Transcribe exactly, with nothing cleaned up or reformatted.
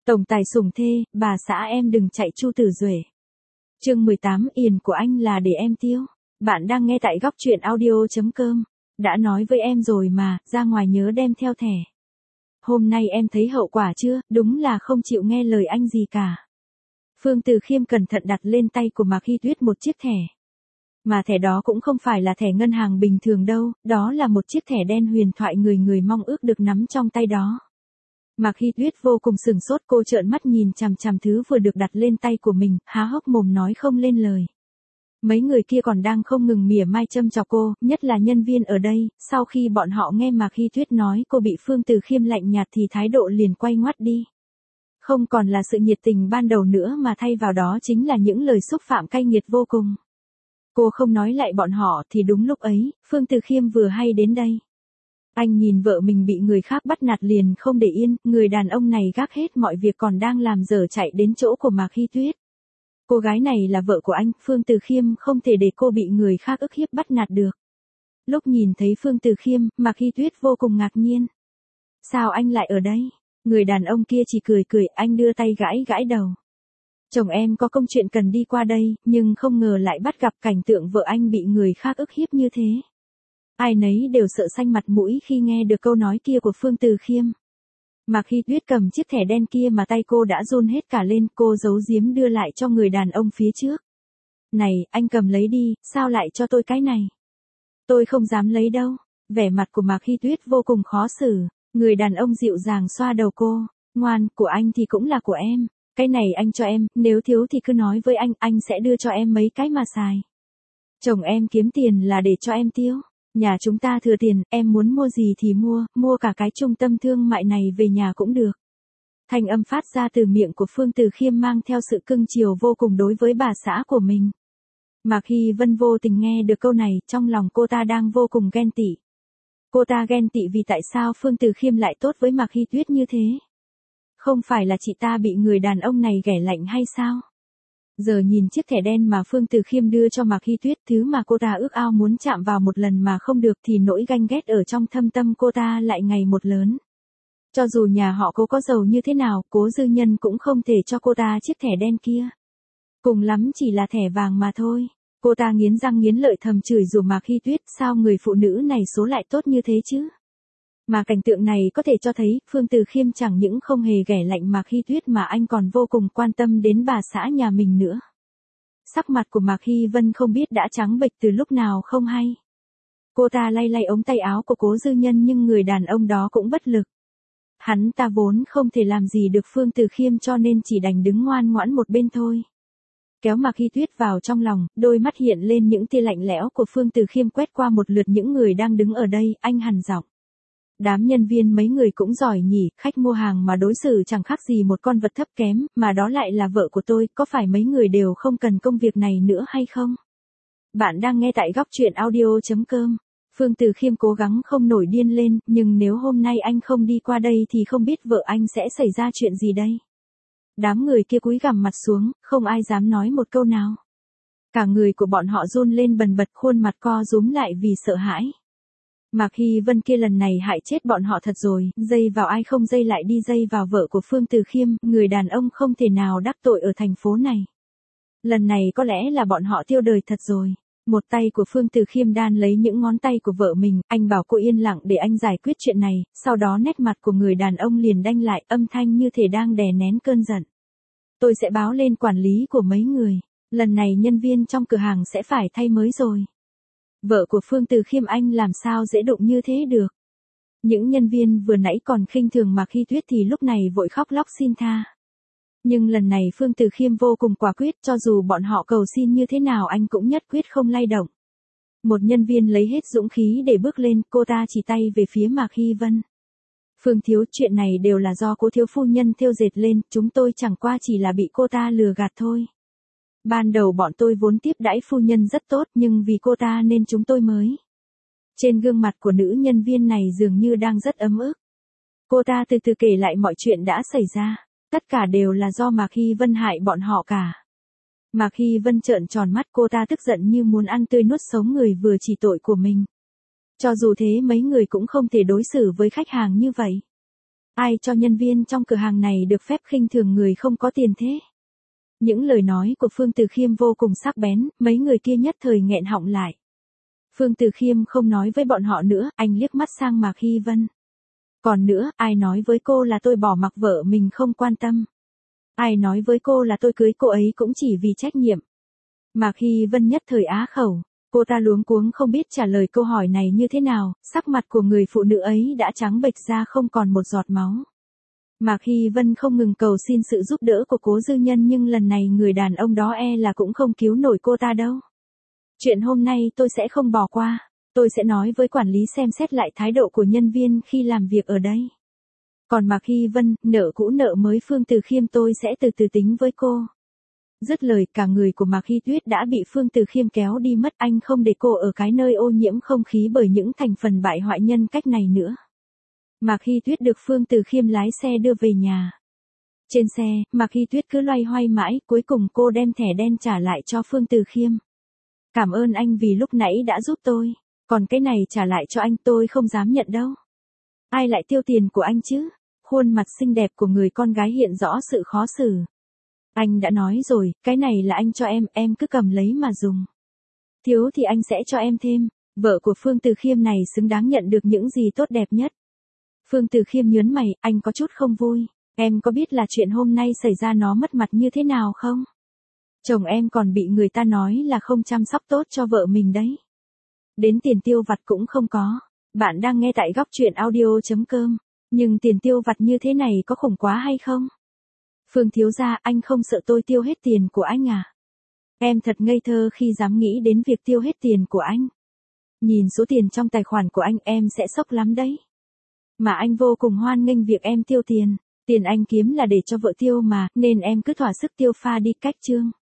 Tổng tài sủng thê, bà xã em đừng chạy Chu Tử Duệ. Chương mười tám, Yền của anh là để em tiêu. Bạn đang nghe tại góc truyện audio chấm com. Đã nói với em rồi mà, ra ngoài nhớ đem theo thẻ. Hôm nay em thấy hậu quả chưa, đúng là không chịu nghe lời anh gì cả. Phương Từ Khiêm cẩn thận đặt lên tay của Mạc Hy Tuyết một chiếc thẻ. Mà thẻ đó cũng không phải là thẻ ngân hàng bình thường đâu, đó là một chiếc thẻ đen huyền thoại người người mong ước được nắm trong tay đó. Mạc Hy Tuyết vô cùng sửng sốt, cô trợn mắt nhìn chằm chằm thứ vừa được đặt lên tay của mình, há hốc mồm nói không lên lời. Mấy người kia còn đang không ngừng mỉa mai châm chọc cô, nhất là nhân viên ở đây, sau khi bọn họ nghe Mạc Hy Tuyết nói cô bị Phương Từ Khiêm lạnh nhạt thì thái độ liền quay ngoắt đi. Không còn là sự nhiệt tình ban đầu nữa mà thay vào đó chính là những lời xúc phạm cay nghiệt vô cùng. Cô không nói lại bọn họ thì đúng lúc ấy, Phương Từ Khiêm vừa hay đến đây. Anh nhìn vợ mình bị người khác bắt nạt liền không để yên, người đàn ông này gác hết mọi việc còn đang làm dở chạy đến chỗ của Mạc Hy Tuyết. Cô gái này là vợ của anh, Phương Từ Khiêm không thể để cô bị người khác ức hiếp bắt nạt được. Lúc nhìn thấy Phương Từ Khiêm, Mạc Hy Tuyết vô cùng ngạc nhiên. Sao anh lại ở đây? Người đàn ông kia chỉ cười cười, anh đưa tay gãi gãi đầu. Chồng em có công chuyện cần đi qua đây, nhưng không ngờ lại bắt gặp cảnh tượng vợ anh bị người khác ức hiếp như thế. Ai nấy đều sợ xanh mặt mũi khi nghe được câu nói kia của Phương Từ Khiêm. Mạc Hy Tuyết cầm chiếc thẻ đen kia mà tay cô đã run hết cả lên, cô giấu giếm đưa lại cho người đàn ông phía trước. Này, anh cầm lấy đi, sao lại cho tôi cái này? Tôi không dám lấy đâu. Vẻ mặt của Mạc Hy Tuyết vô cùng khó xử. Người đàn ông dịu dàng xoa đầu cô. Ngoan, của anh thì cũng là của em. Cái này anh cho em, nếu thiếu thì cứ nói với anh, anh sẽ đưa cho em mấy cái mà xài. Chồng em kiếm tiền là để cho em tiêu. Nhà chúng ta thừa tiền, em muốn mua gì thì mua, mua cả cái trung tâm thương mại này về nhà cũng được. Thanh âm phát ra từ miệng của Phương Từ Khiêm mang theo sự cưng chiều vô cùng đối với bà xã của mình. Mạc Hy Vân vô tình nghe được câu này, trong lòng cô ta đang vô cùng ghen tị. Cô ta ghen tị vì tại sao Phương Từ Khiêm lại tốt với Mạc Hy Tuyết như thế? Không phải là chị ta bị người đàn ông này ghẻ lạnh hay sao? Giờ nhìn chiếc thẻ đen mà Phương Từ Khiêm đưa cho Mạc Hy Tuyết, thứ mà cô ta ước ao muốn chạm vào một lần mà không được thì nỗi ganh ghét ở trong thâm tâm cô ta lại ngày một lớn. Cho dù nhà họ Cố có giàu như thế nào, Cố Dư Nhân cũng không thể cho cô ta chiếc thẻ đen kia. Cùng lắm chỉ là thẻ vàng mà thôi. Cô ta nghiến răng nghiến lợi thầm chửi rủa Mạc Hy Tuyết, sao người phụ nữ này số lại tốt như thế chứ? Mà cảnh tượng này có thể cho thấy, Phương Từ Khiêm chẳng những không hề ghẻ lạnh Mạc Hy Tuyết mà anh còn vô cùng quan tâm đến bà xã nhà mình nữa. Sắc mặt của Mạc Hy Vân không biết đã trắng bệch từ lúc nào không hay. Cô ta lay lay ống tay áo của Cố Dư Nhân nhưng người đàn ông đó cũng bất lực. Hắn ta vốn không thể làm gì được Phương Từ Khiêm cho nên chỉ đành đứng ngoan ngoãn một bên thôi. Kéo Mạc Hy Tuyết vào trong lòng, đôi mắt hiện lên những tia lạnh lẽo của Phương Từ Khiêm quét qua một lượt những người đang đứng ở đây, anh hằn giọng. Đám nhân viên mấy người cũng giỏi nhỉ, khách mua hàng mà đối xử chẳng khác gì một con vật thấp kém, mà đó lại là vợ của tôi, có phải mấy người đều không cần công việc này nữa hay không? Bạn đang nghe tại góc truyện audio chấm com. Phương Từ Khiêm cố gắng không nổi điên lên, nhưng nếu hôm nay anh không đi qua đây thì không biết vợ anh sẽ xảy ra chuyện gì đây? Đám người kia cúi gằm mặt xuống, không ai dám nói một câu nào. Cả người của bọn họ run lên bần bật, khuôn mặt co rúm lại vì sợ hãi. Mạc Hy Vân kia lần này hại chết bọn họ thật rồi, dây vào ai không dây lại đi dây vào vợ của Phương Từ Khiêm, người đàn ông không thể nào đắc tội ở thành phố này. Lần này có lẽ là bọn họ tiêu đời thật rồi. Một tay của Phương Từ Khiêm đan lấy những ngón tay của vợ mình, anh bảo cô yên lặng để anh giải quyết chuyện này, sau đó nét mặt của người đàn ông liền đanh lại, âm thanh như thể đang đè nén cơn giận. Tôi sẽ báo lên quản lý của mấy người, lần này nhân viên trong cửa hàng sẽ phải thay mới rồi. Vợ của Phương Từ Khiêm anh làm sao dễ đụng như thế được. Những nhân viên vừa nãy còn khinh thường Mạc Hy Tuyết thì lúc này vội khóc lóc xin tha. Nhưng lần này Phương Từ Khiêm vô cùng quả quyết, cho dù bọn họ cầu xin như thế nào anh cũng nhất quyết không lay động. Một nhân viên lấy hết dũng khí để bước lên, cô ta chỉ tay về phía Mạc Hy Vân. Phương thiếu, chuyện này đều là do Cố thiếu phu nhân thêu dệt lên, chúng tôi chẳng qua chỉ là bị cô ta lừa gạt thôi. Ban đầu bọn tôi vốn tiếp đãi phu nhân rất tốt nhưng vì cô ta nên chúng tôi mới. Trên gương mặt của nữ nhân viên này dường như đang rất ấm ức. Cô ta từ từ kể lại mọi chuyện đã xảy ra. Tất cả đều là do Mạc Hy Vân hại bọn họ cả. Mạc Hy Vân trợn tròn mắt, cô ta tức giận như muốn ăn tươi nuốt sống người vừa chỉ tội của mình. Cho dù thế mấy người cũng không thể đối xử với khách hàng như vậy. Ai cho nhân viên trong cửa hàng này được phép khinh thường người không có tiền thế? Những lời nói của Phương Từ Khiêm vô cùng sắc bén, mấy người kia nhất thời nghẹn họng lại. Phương Từ Khiêm không nói với bọn họ nữa, anh liếc mắt sang Mạc Hy Vân. Còn nữa, ai nói với cô là tôi bỏ mặc vợ mình không quan tâm? Ai nói với cô là tôi cưới cô ấy cũng chỉ vì trách nhiệm? Mạc Hy Vân nhất thời á khẩu, cô ta luống cuống không biết trả lời câu hỏi này như thế nào, sắc mặt của người phụ nữ ấy đã trắng bệch ra không còn một giọt máu. Mạc Hy Vân không ngừng cầu xin sự giúp đỡ của Cố Dư Nhân nhưng lần này người đàn ông đó e là cũng không cứu nổi cô ta đâu. Chuyện hôm nay tôi sẽ không bỏ qua, tôi sẽ nói với quản lý xem xét lại thái độ của nhân viên khi làm việc ở đây. Còn Mạc Hy Vân, nợ cũ nợ mới Phương Từ Khiêm tôi sẽ từ từ tính với cô. Dứt lời cả người của Mạc Hy Tuyết đã bị Phương Từ Khiêm kéo đi mất, anh không để cô ở cái nơi ô nhiễm không khí bởi những thành phần bại hoại nhân cách này nữa. Mạc Hy Tuyết được Phương Từ Khiêm lái xe đưa về nhà. Trên xe, Mạc Hy Tuyết cứ loay hoay mãi, cuối cùng cô đem thẻ đen trả lại cho Phương Từ Khiêm. Cảm ơn anh vì lúc nãy đã giúp tôi, còn cái này trả lại cho anh tôi không dám nhận đâu. Ai lại tiêu tiền của anh chứ? Khuôn mặt xinh đẹp của người con gái hiện rõ sự khó xử. Anh đã nói rồi, cái này là anh cho em, em cứ cầm lấy mà dùng. Thiếu thì anh sẽ cho em thêm, vợ của Phương Từ Khiêm này xứng đáng nhận được những gì tốt đẹp nhất. Phương Từ Khiêm nhớn mày, anh có chút không vui, em có biết là chuyện hôm nay xảy ra nó mất mặt như thế nào không? Chồng em còn bị người ta nói là không chăm sóc tốt cho vợ mình đấy. Đến tiền tiêu vặt cũng không có. Bạn đang nghe tại góc truyện audio chấm com, nhưng tiền tiêu vặt như thế này có khủng quá hay không? Phương thiếu gia, anh không sợ tôi tiêu hết tiền của anh à? Em thật ngây thơ khi dám nghĩ đến việc tiêu hết tiền của anh. Nhìn số tiền trong tài khoản của anh em sẽ sốc lắm đấy. Mà anh vô cùng hoan nghênh việc em tiêu tiền, tiền anh kiếm là để cho vợ tiêu mà, nên em cứ thỏa sức tiêu pha đi cách chương.